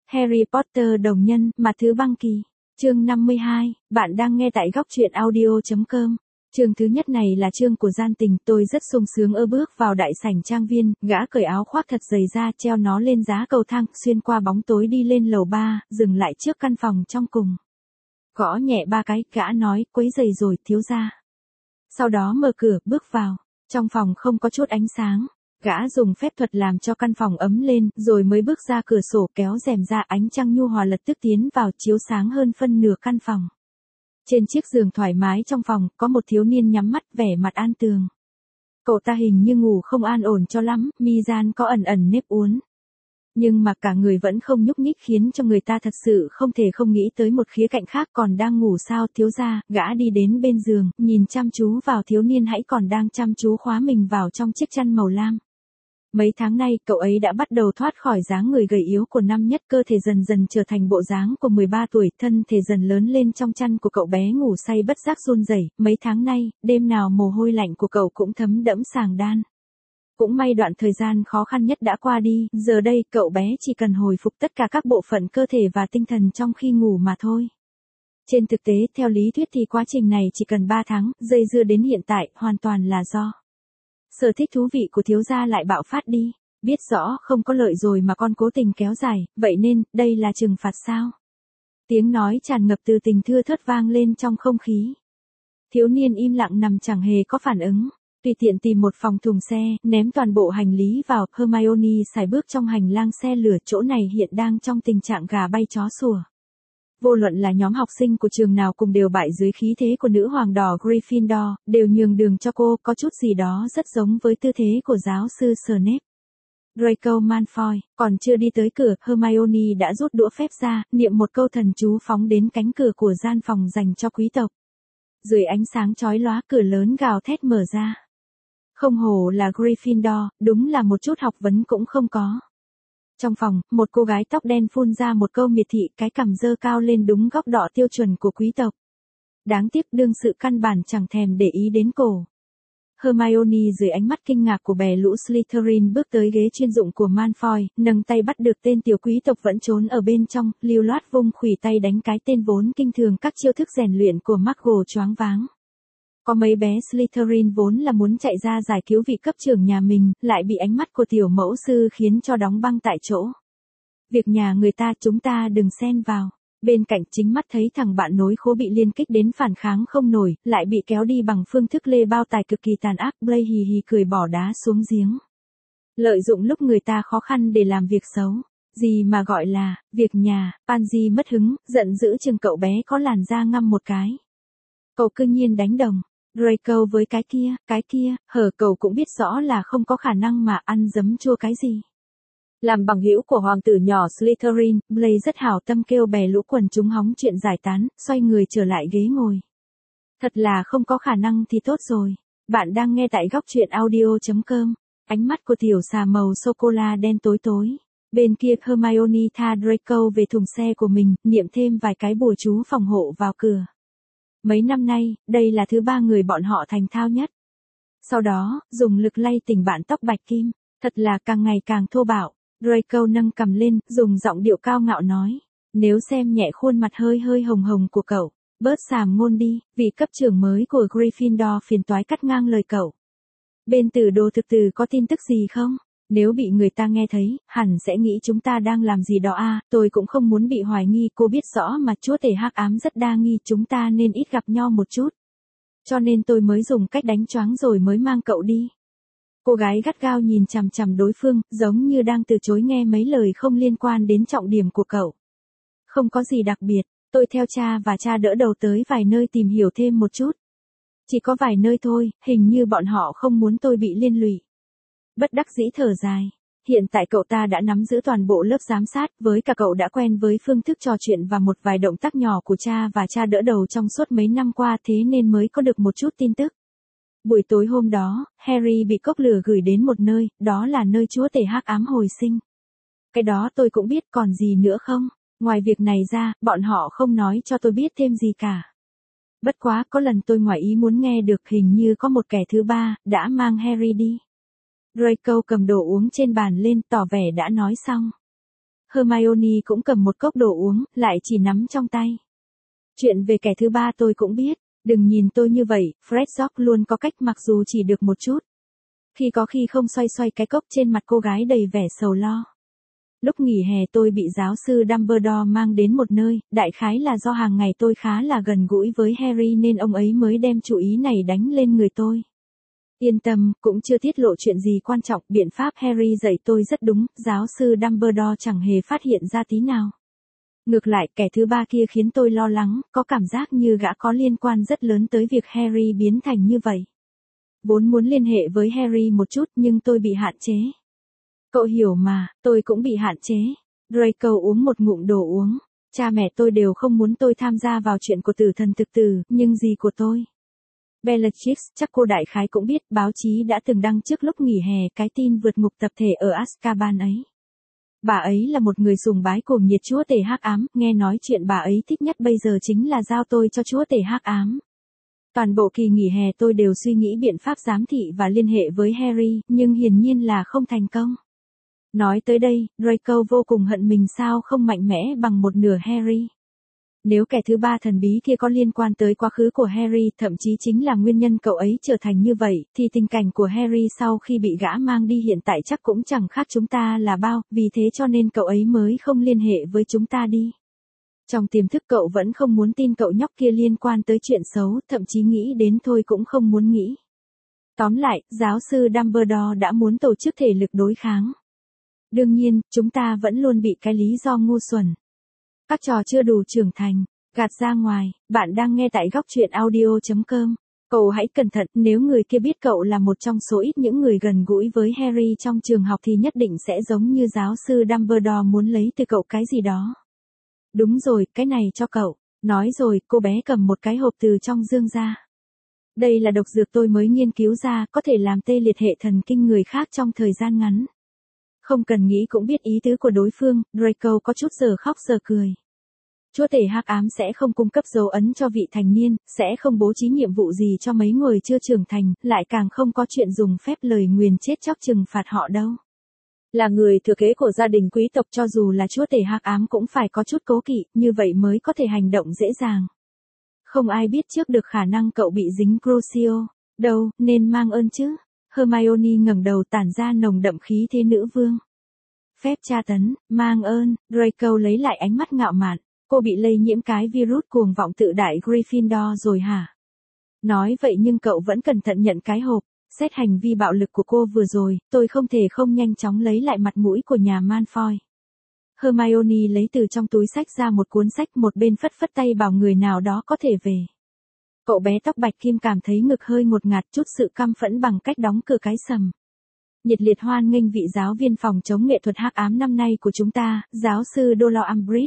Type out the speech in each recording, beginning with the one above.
Harry Potter đồng nhân, mặt thứ băng kỳ. Chương 52, bạn đang nghe tại góc truyện audio.com. Chương thứ nhất này là chương của gian tình, tôi rất sung sướng bước vào đại sảnh trang viên, gã cởi áo khoác thật dày ra, treo nó lên giá cầu thang, xuyên qua bóng tối đi lên lầu 3, dừng lại trước căn phòng trong cùng. Gõ nhẹ 3 cái, gã nói, quấy rầy rồi, thiếu gia. Sau đó mở cửa, bước vào. Trong phòng không có chút ánh sáng. Gã dùng phép thuật làm cho căn phòng ấm lên, rồi mới bước ra cửa sổ kéo rèm ra, ánh trăng nhu hòa lập tức tiến vào chiếu sáng hơn phân nửa căn phòng. Trên chiếc giường thoải mái trong phòng, có một thiếu niên nhắm mắt vẻ mặt an tường. Cậu ta hình như ngủ không an ổn cho lắm, mi gian có ẩn ẩn nếp uốn. Nhưng mà cả người vẫn không nhúc nhích khiến cho người ta thật sự không thể không nghĩ tới một khía cạnh khác. Còn đang ngủ sao thiếu gia? Gã đi đến bên giường, nhìn chăm chú vào thiếu niên hãy còn đang chăm chú khóa mình vào trong chiếc chăn màu lam. Mấy tháng nay, cậu ấy đã bắt đầu thoát khỏi dáng người gầy yếu của năm nhất, cơ thể dần dần trở thành bộ dáng của 13 tuổi, thân thể dần lớn lên trong chăn của cậu bé ngủ say bất giác run rẩy. Mấy tháng nay, đêm nào mồ hôi lạnh của cậu cũng thấm đẫm sàng đan. Cũng may đoạn thời gian khó khăn nhất đã qua đi, giờ đây cậu bé chỉ cần hồi phục tất cả các bộ phận cơ thể và tinh thần trong khi ngủ mà thôi. Trên thực tế, theo lý thuyết thì quá trình này chỉ cần 3 tháng, dây dưa đến hiện tại, hoàn toàn là do sở thích thú vị của thiếu gia lại bạo phát đi. Biết rõ không có lợi rồi mà con cố tình kéo dài, vậy nên, đây là trừng phạt sao? Tiếng nói tràn ngập từ tình thưa thớt vang lên trong không khí. Thiếu niên im lặng nằm chẳng hề có phản ứng. Tùy tiện tìm một phòng thùng xe, ném toàn bộ hành lý vào, Hermione sải bước trong hành lang xe lửa, chỗ này hiện đang trong tình trạng gà bay chó sủa. Vô luận là nhóm học sinh của trường nào cùng đều bại dưới khí thế của nữ hoàng đỏ Gryffindor, đều nhường đường cho cô, có chút gì đó rất giống với tư thế của giáo sư Snape. Draco Malfoy, còn chưa đi tới cửa, Hermione đã rút đũa phép ra, niệm một câu thần chú phóng đến cánh cửa của gian phòng dành cho quý tộc. Dưới ánh sáng chói lóa, cửa lớn gào thét mở ra. Không hổ là Gryffindor, đúng là một chút học vấn cũng không có. Trong phòng, một cô gái tóc đen phun ra một câu miệt thị, cái cằm dơ cao lên đúng góc độ tiêu chuẩn của quý tộc. Đáng tiếc đương sự căn bản chẳng thèm để ý đến cổ. Hermione dưới ánh mắt kinh ngạc của bè lũ Slytherin bước tới ghế chuyên dụng của Malfoy, nâng tay bắt được tên tiểu quý tộc vẫn trốn ở bên trong, lưu loát vung khuỷu tay đánh cái tên vốn kinh thường các chiêu thức rèn luyện của McGonagall choáng váng. Có mấy bé Slytherin vốn là muốn chạy ra giải cứu vị cấp trưởng nhà mình, lại bị ánh mắt của tiểu mẫu sư khiến cho đóng băng tại chỗ. Việc nhà người ta chúng ta đừng xen vào. Bên cạnh chính mắt thấy thằng bạn nối khố bị liên kích đến phản kháng không nổi, lại bị kéo đi bằng phương thức lê bao tài cực kỳ tàn ác. Blaise hì hì cười bỏ đá xuống giếng. Lợi dụng lúc người ta khó khăn để làm việc xấu. Gì mà gọi là, việc nhà, Pansy mất hứng, giận dữ chừng cậu bé có làn da ngăm một cái. Cậu cư nhiên đánh đồng. Draco với cái kia, cậu cũng biết rõ là không có khả năng mà ăn giấm chua cái gì. Làm bằng hữu của hoàng tử nhỏ Slytherin, Blaise rất hảo tâm kêu bè lũ quần chúng hóng chuyện giải tán, xoay người trở lại ghế ngồi. Thật là không có khả năng thì tốt rồi. Bạn đang nghe tại góc truyện audio.com. Ánh mắt của tiểu xà màu sô-cô-la đen tối tối. Bên kia Hermione tha Draco về thùng xe của mình, niệm thêm vài cái bùa chú phòng hộ vào cửa. Mấy năm nay, đây là thứ 3 người bọn họ thành thạo nhất. Sau đó, dùng lực lay tỉnh bạn tóc bạch kim. Thật là càng ngày càng thô bạo. Draco nâng cằm lên, dùng giọng điệu cao ngạo nói. Nếu xem nhẹ khuôn mặt hơi hơi hồng hồng của cậu, bớt xàm ngôn đi, vị cấp trưởng mới của Gryffindor phiền toái cắt ngang lời cậu. Bên từ đồ thực từ có tin tức gì không? Nếu bị người ta nghe thấy, hẳn sẽ nghĩ chúng ta đang làm gì đó à, tôi cũng không muốn bị hoài nghi, cô biết rõ mà chúa tể hắc ám rất đa nghi, chúng ta nên ít gặp nhau một chút. Cho nên tôi mới dùng cách đánh choáng rồi mới mang cậu đi. Cô gái gắt gao nhìn chằm chằm đối phương, giống như đang từ chối nghe mấy lời không liên quan đến trọng điểm của cậu. Không có gì đặc biệt, tôi theo cha và cha đỡ đầu tới vài nơi tìm hiểu thêm một chút. Chỉ có vài nơi thôi, hình như bọn họ không muốn tôi bị liên lụy. Bất đắc dĩ thở dài. Hiện tại cậu ta đã nắm giữ toàn bộ lớp giám sát, với cả cậu đã quen với phương thức trò chuyện và một vài động tác nhỏ của cha và cha đỡ đầu trong suốt mấy năm qua, thế nên mới có được một chút tin tức. Buổi tối hôm đó, Harry bị cốc lửa gửi đến một nơi, đó là nơi chúa tể hắc ám hồi sinh. Cái đó tôi cũng biết, còn gì nữa không? Ngoài việc này ra, bọn họ không nói cho tôi biết thêm gì cả. Bất quá có lần tôi ngoài ý muốn nghe được hình như có một kẻ thứ 3, đã mang Harry đi. Draco cầm đồ uống trên bàn lên, tỏ vẻ đã nói xong. Hermione cũng cầm một cốc đồ uống, lại chỉ nắm trong tay. Chuyện về kẻ thứ ba tôi cũng biết, đừng nhìn tôi như vậy, Fred George luôn có cách mặc dù chỉ được một chút. Khi không xoay xoay cái cốc trên mặt cô gái đầy vẻ sầu lo. Lúc nghỉ hè tôi bị giáo sư Dumbledore mang đến một nơi, đại khái là do hàng ngày tôi khá là gần gũi với Harry nên ông ấy mới đem chủ ý này đánh lên người tôi. Yên tâm, cũng chưa tiết lộ chuyện gì quan trọng, biện pháp Harry dạy tôi rất đúng, giáo sư Dumbledore chẳng hề phát hiện ra tí nào. Ngược lại, kẻ thứ ba kia khiến tôi lo lắng, có cảm giác như gã có liên quan rất lớn tới việc Harry biến thành như vậy. Vốn muốn liên hệ với Harry một chút nhưng tôi bị hạn chế. Cậu hiểu mà, tôi cũng bị hạn chế. Draco uống một ngụm đồ uống. Cha mẹ tôi đều không muốn tôi tham gia vào chuyện của tử thần thực tử, nhưng gì của tôi? Bellatrix, chắc cô đại khái cũng biết, báo chí đã từng đăng trước lúc nghỉ hè cái tin vượt ngục tập thể ở Azkaban ấy. Bà ấy là một người sùng bái cuồng nhiệt chúa tể hắc ám, nghe nói chuyện bà ấy thích nhất bây giờ chính là giao tôi cho chúa tể hắc ám. Toàn bộ kỳ nghỉ hè tôi đều suy nghĩ biện pháp giám thị và liên hệ với Harry, nhưng hiển nhiên là không thành công. Nói tới đây, Draco vô cùng hận mình sao không mạnh mẽ bằng một nửa Harry. Nếu kẻ thứ ba thần bí kia có liên quan tới quá khứ của Harry, thậm chí chính là nguyên nhân cậu ấy trở thành như vậy, thì tình cảnh của Harry sau khi bị gã mang đi hiện tại chắc cũng chẳng khác chúng ta là bao, vì thế cho nên cậu ấy mới không liên hệ với chúng ta đi. Trong tiềm thức cậu vẫn không muốn tin cậu nhóc kia liên quan tới chuyện xấu, thậm chí nghĩ đến thôi cũng không muốn nghĩ. Tóm lại, giáo sư Dumbledore đã muốn tổ chức thể lực đối kháng. Đương nhiên, chúng ta vẫn luôn bị cái lý do ngu xuẩn. Các trò chưa đủ trưởng thành, gạt ra ngoài, bạn đang nghe tại góc truyện audio.com. Cậu hãy cẩn thận, nếu người kia biết cậu là một trong số ít những người gần gũi với Harry trong trường học thì nhất định sẽ giống như giáo sư Dumbledore muốn lấy từ cậu cái gì đó. Đúng rồi, cái này cho cậu. Nói rồi, cô bé cầm một cái hộp từ trong dương ra. Đây là độc dược tôi mới nghiên cứu ra, có thể làm tê liệt hệ thần kinh người khác trong thời gian ngắn. Không cần nghĩ cũng biết ý tứ của đối phương, Draco có chút giờ khóc giờ cười. Chúa tể hắc ám sẽ không cung cấp dấu ấn cho vị thành niên, sẽ không bố trí nhiệm vụ gì cho mấy người chưa trưởng thành, lại càng không có chuyện dùng phép lời nguyền chết chóc trừng phạt họ đâu. Là người thừa kế của gia đình quý tộc cho dù là chúa tể hắc ám cũng phải có chút cố kỵ, như vậy mới có thể hành động dễ dàng. Không ai biết trước được khả năng cậu bị dính Crucio, đâu, nên mang ơn chứ. Hermione ngẩng đầu tản ra nồng đậm khí thế nữ vương. Phép tra tấn, mang ơn, Draco lấy lại ánh mắt ngạo mạn. Cô bị lây nhiễm cái virus cuồng vọng tự đại Gryffindor rồi hả? Nói vậy nhưng cậu vẫn cẩn thận nhận cái hộp. Xét hành vi bạo lực của cô vừa rồi, tôi không thể không nhanh chóng lấy lại mặt mũi của nhà Malfoy. Hermione lấy từ trong túi sách ra một cuốn sách, một bên phất phất tay bảo người nào đó có thể về. Cậu bé tóc bạch kim cảm thấy ngực hơi ngột ngạt, chút sự căm phẫn bằng cách đóng cửa cái sầm. Nhiệt liệt hoan nghênh vị giáo viên phòng chống nghệ thuật hắc ám năm nay của chúng ta, giáo sư Dolores Umbridge.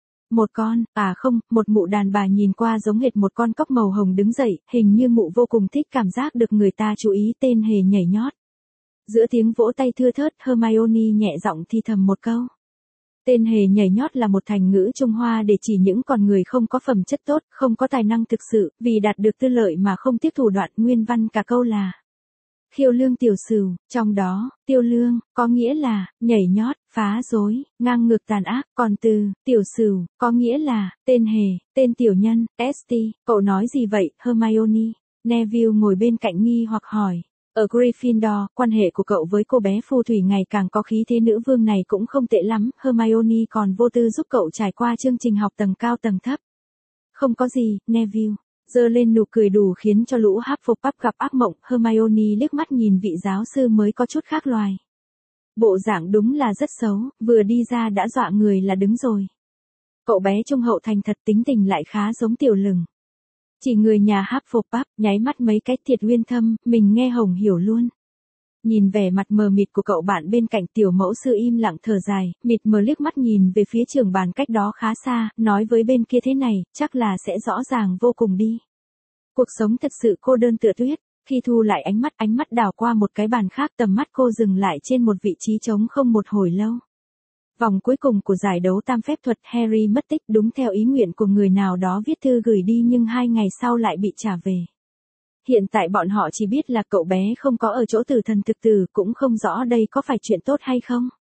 Một mụ đàn bà nhìn qua giống hệt một con cóc màu hồng đứng dậy, hình như mụ vô cùng thích cảm giác được người ta chú ý, tên hề nhảy nhót. Giữa tiếng vỗ tay thưa thớt, Hermione nhẹ giọng thì thầm một câu. Tên hề nhảy nhót là một thành ngữ Trung Hoa để chỉ những con người không có phẩm chất tốt, không có tài năng thực sự, vì đạt được tư lợi mà không tiếc thủ đoạn. Nguyên văn cả câu là khiêu lương tiểu sửu, trong đó, tiêu lương, có nghĩa là, nhảy nhót, phá rối, ngang ngược tàn ác, còn từ, tiểu sửu, có nghĩa là, tên hề, tên tiểu nhân, st, cậu nói gì vậy, Hermione? Neville ngồi bên cạnh nghi hoặc hỏi. Ở Gryffindor, quan hệ của cậu với cô bé phù thủy ngày càng có khí thế nữ vương này cũng không tệ lắm, Hermione còn vô tư giúp cậu trải qua chương trình học tầng cao tầng thấp. Không có gì, Neville. Giơ lên nụ cười đủ khiến cho lũ Hufflepuff gặp ác mộng, Hermione liếc mắt nhìn vị giáo sư mới có chút khác loài. Bộ dạng đúng là rất xấu, vừa đi ra đã dọa người là đứng rồi. Cậu bé trung hậu thành thật, tính tình lại khá giống tiểu lừng. Chỉ người nhà Hufflepuff, nháy mắt mấy cái thiệt uyên thâm, mình nghe hồng hiểu luôn. Nhìn vẻ mặt mờ mịt của cậu bạn bên cạnh, tiểu mẫu sư im lặng thở dài, mịt mờ liếc mắt nhìn về phía trường bàn cách đó khá xa, nói với bên kia thế này, chắc là sẽ rõ ràng vô cùng đi. Cuộc sống thật sự cô đơn tựa tuyết. Khi thu lại ánh mắt đảo qua một cái bàn khác, tầm mắt cô dừng lại trên một vị trí trống không một hồi lâu. Vòng cuối cùng của giải đấu tam phép thuật, Harry mất tích đúng theo ý nguyện của người nào đó viết thư gửi đi nhưng 2 ngày sau lại bị trả về. Hiện tại bọn họ chỉ biết là cậu bé không có ở chỗ tử thần thực tử, cũng không rõ đây có phải chuyện tốt hay không.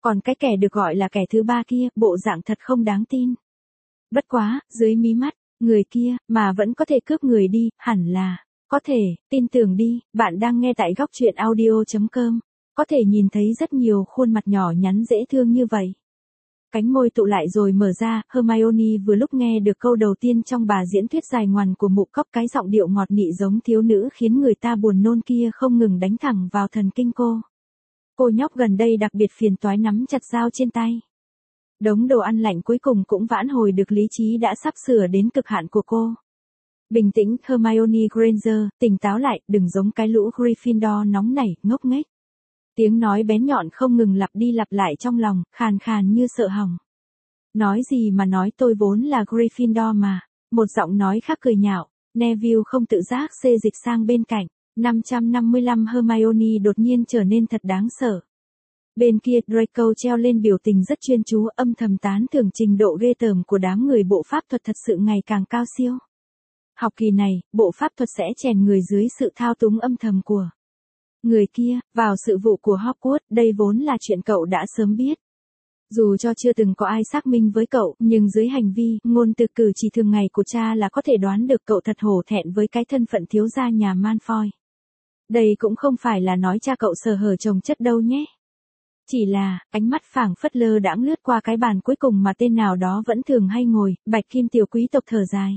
Còn cái kẻ được gọi là kẻ thứ ba kia, bộ dạng thật không đáng tin. Bất quá, dưới mí mắt, người kia, mà vẫn có thể cướp người đi, hẳn là, có thể, tin tưởng đi, bạn đang nghe tại góc truyện audio.com. Có thể nhìn thấy rất nhiều khuôn mặt nhỏ nhắn dễ thương như vậy. Cánh môi tụ lại rồi mở ra, Hermione vừa lúc nghe được câu đầu tiên trong bà diễn thuyết dài ngoằn của mụ cóc, cái giọng điệu ngọt nị giống thiếu nữ khiến người ta buồn nôn kia không ngừng đánh thẳng vào thần kinh cô. Cô nhóc gần đây đặc biệt phiền toái nắm chặt dao trên tay. Đống đồ ăn lạnh cuối cùng cũng vãn hồi được lý trí đã sắp sửa đến cực hạn của cô. Bình tĩnh, Hermione Granger, tỉnh táo lại, đừng giống cái lũ Gryffindor nóng nảy, ngốc nghếch. Tiếng nói bén nhọn không ngừng lặp đi lặp lại trong lòng, khàn khàn như sợ hỏng. Nói gì mà nói, tôi vốn là Gryffindor mà. Một giọng nói khác cười nhạo, Neville không tự giác xê dịch sang bên cạnh. 555 Hermione đột nhiên trở nên thật đáng sợ. Bên kia Draco treo lên biểu tình rất chuyên chú, âm thầm tán thưởng trình độ ghê tởm của đám người bộ pháp thuật thật sự ngày càng cao siêu. Học kỳ này, bộ pháp thuật sẽ chèn người dưới sự thao túng âm thầm của người kia, vào sự vụ của Hogwarts, đây vốn là chuyện cậu đã sớm biết. Dù cho chưa từng có ai xác minh với cậu, nhưng dưới hành vi, ngôn từ cử chỉ thường ngày của cha là có thể đoán được cậu thật hổ thẹn với cái thân phận thiếu gia nhà Malfoy. Đây cũng không phải là nói cha cậu sở hở chồng chất đâu nhé. Chỉ là, ánh mắt phảng phất lơ đãng lướt qua cái bàn cuối cùng mà tên nào đó vẫn thường hay ngồi, bạch kim tiểu quý tộc thở dài.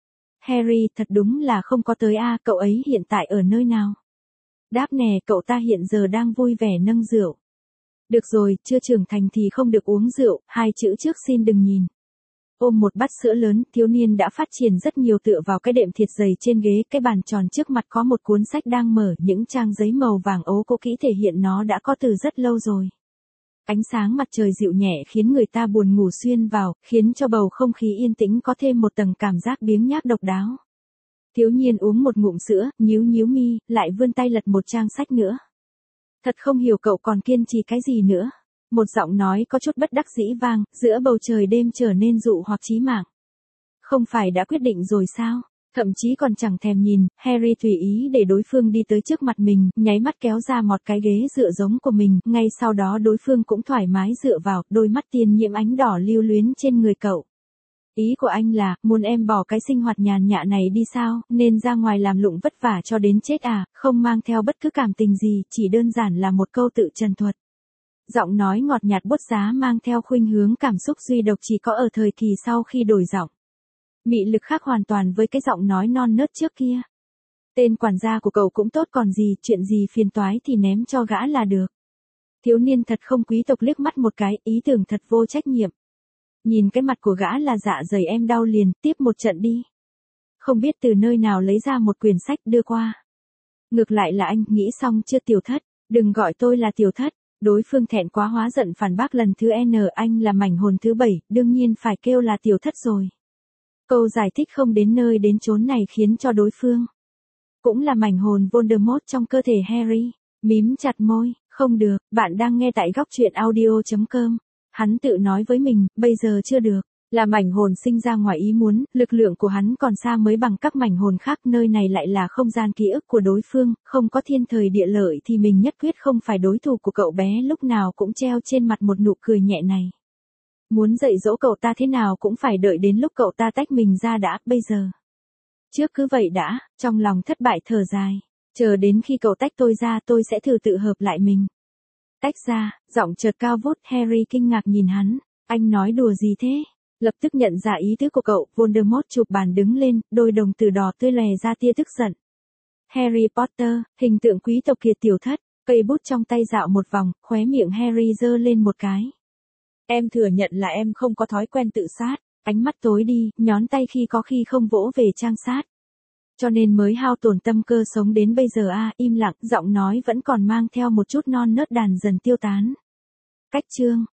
Harry, thật đúng là không có tới a, cậu ấy hiện tại ở nơi nào? Đáp nè, cậu ta hiện giờ đang vui vẻ nâng rượu. Được rồi, chưa trưởng thành thì không được uống rượu, hai chữ trước xin đừng nhìn. Ôm một bát sữa lớn, thiếu niên đã phát triển rất nhiều tựa vào cái đệm thiệt dày trên ghế, cái bàn tròn trước mặt có một cuốn sách đang mở, những trang giấy màu vàng ố cũ kỹ thể hiện nó đã có từ rất lâu rồi. Ánh sáng mặt trời dịu nhẹ khiến người ta buồn ngủ xuyên vào, khiến cho bầu không khí yên tĩnh có thêm một tầng cảm giác biếng nhác độc đáo. Thiếu niên uống một ngụm sữa, nhíu mi, lại vươn tay lật một trang sách nữa. Thật không hiểu cậu còn kiên trì cái gì nữa. Một giọng nói có chút bất đắc dĩ vang, giữa bầu trời đêm trở nên dụ hoặc chí mạng. Không phải đã quyết định rồi sao? Thậm chí còn chẳng thèm nhìn, Harry tùy ý để đối phương đi tới trước mặt mình, nháy mắt kéo ra một cái ghế dựa giống của mình, ngay sau đó đối phương cũng thoải mái dựa vào, đôi mắt tiền nhiễm ánh đỏ lưu luyến trên người cậu. Ý của anh là, muốn em bỏ cái sinh hoạt nhàn nhã này đi sao, nên ra ngoài làm lụng vất vả cho đến chết à, không mang theo bất cứ cảm tình gì, chỉ đơn giản là một câu tự trần thuật. Giọng nói ngọt nhạt bút giá mang theo khuynh hướng cảm xúc duy độc chỉ có ở thời kỳ sau khi đổi giọng. Mị lực khác hoàn toàn với cái giọng nói non nớt trước kia. Tên quản gia của cậu cũng tốt còn gì, chuyện gì phiền toái thì ném cho gã là được. Thiếu niên thật không quý tộc liếc mắt một cái, ý tưởng thật vô trách nhiệm. Nhìn cái mặt của gã là dạ dày em đau liền, tiếp một trận đi. Không biết từ nơi nào lấy ra một quyển sách đưa qua. Ngược lại là anh, nghĩ xong chưa tiểu thất, đừng gọi tôi là tiểu thất. Đối phương thẹn quá hóa giận phản bác lần thứ N, anh là mảnh hồn thứ 7, đương nhiên phải kêu là tiểu thất rồi. Câu giải thích không đến nơi đến chốn này khiến cho đối phương cũng là mảnh hồn Voldemort trong cơ thể Harry, mím chặt môi, không được, bạn đang nghe tại góc truyện audio.com. Hắn tự nói với mình, bây giờ chưa được, là mảnh hồn sinh ra ngoài ý muốn, lực lượng của hắn còn xa mới bằng các mảnh hồn khác, nơi này lại là không gian ký ức của đối phương, không có thiên thời địa lợi thì mình nhất quyết không phải đối thủ của cậu bé, lúc nào cũng treo trên mặt một nụ cười nhẹ này. Muốn dạy dỗ cậu ta thế nào cũng phải đợi đến lúc cậu ta tách mình ra đã, bây giờ. Trước cứ vậy đã, trong lòng thất bại thở dài, chờ đến khi cậu tách tôi ra tôi sẽ thử tự hợp lại mình. Tách ra, giọng chợt cao vút, Harry kinh ngạc nhìn hắn, anh nói đùa gì thế? Lập tức nhận ra ý tứ của cậu, Voldemort chụp bàn đứng lên, đôi đồng tử đỏ tươi lè ra tia tức giận. Harry Potter, hình tượng quý tộc kiệt tiểu thất, cây bút trong tay dạo một vòng, khóe miệng Harry giơ lên một cái. Em thừa nhận là em không có thói quen tự sát, ánh mắt tối đi, nhón tay khi có khi không vỗ về trang sát. Cho nên mới hao tổn tâm cơ sống đến bây giờ a, im lặng, giọng nói vẫn còn mang theo một chút non nớt đàn dần tiêu tán. Cách chương